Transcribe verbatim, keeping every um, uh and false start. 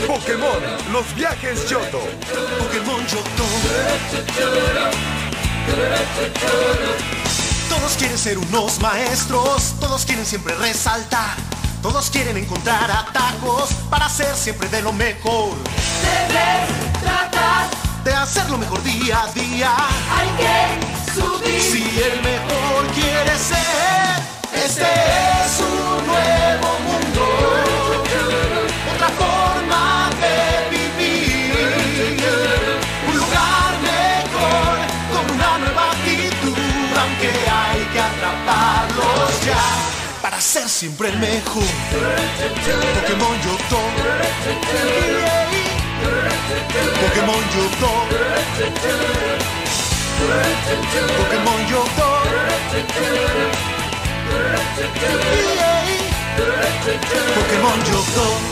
Pokémon, los viajes Yoto. Pokémon Yoto. Todos quieren ser unos maestros, todos quieren siempre resaltar, todos quieren encontrar atajos para ser siempre de lo mejor. Debes tratar de hacerlo mejor día a día. Hay que subir. Si el mejor quiere ser, este es un nuevo mundo, otra forma de vivir, un lugar mejor, con una nueva actitud, aunque hay que atraparlos ya, para ser siempre el mejor. Pokémon Yoto, Pokémon Yoto, Pokémon Yoto, Pokémon Yoto.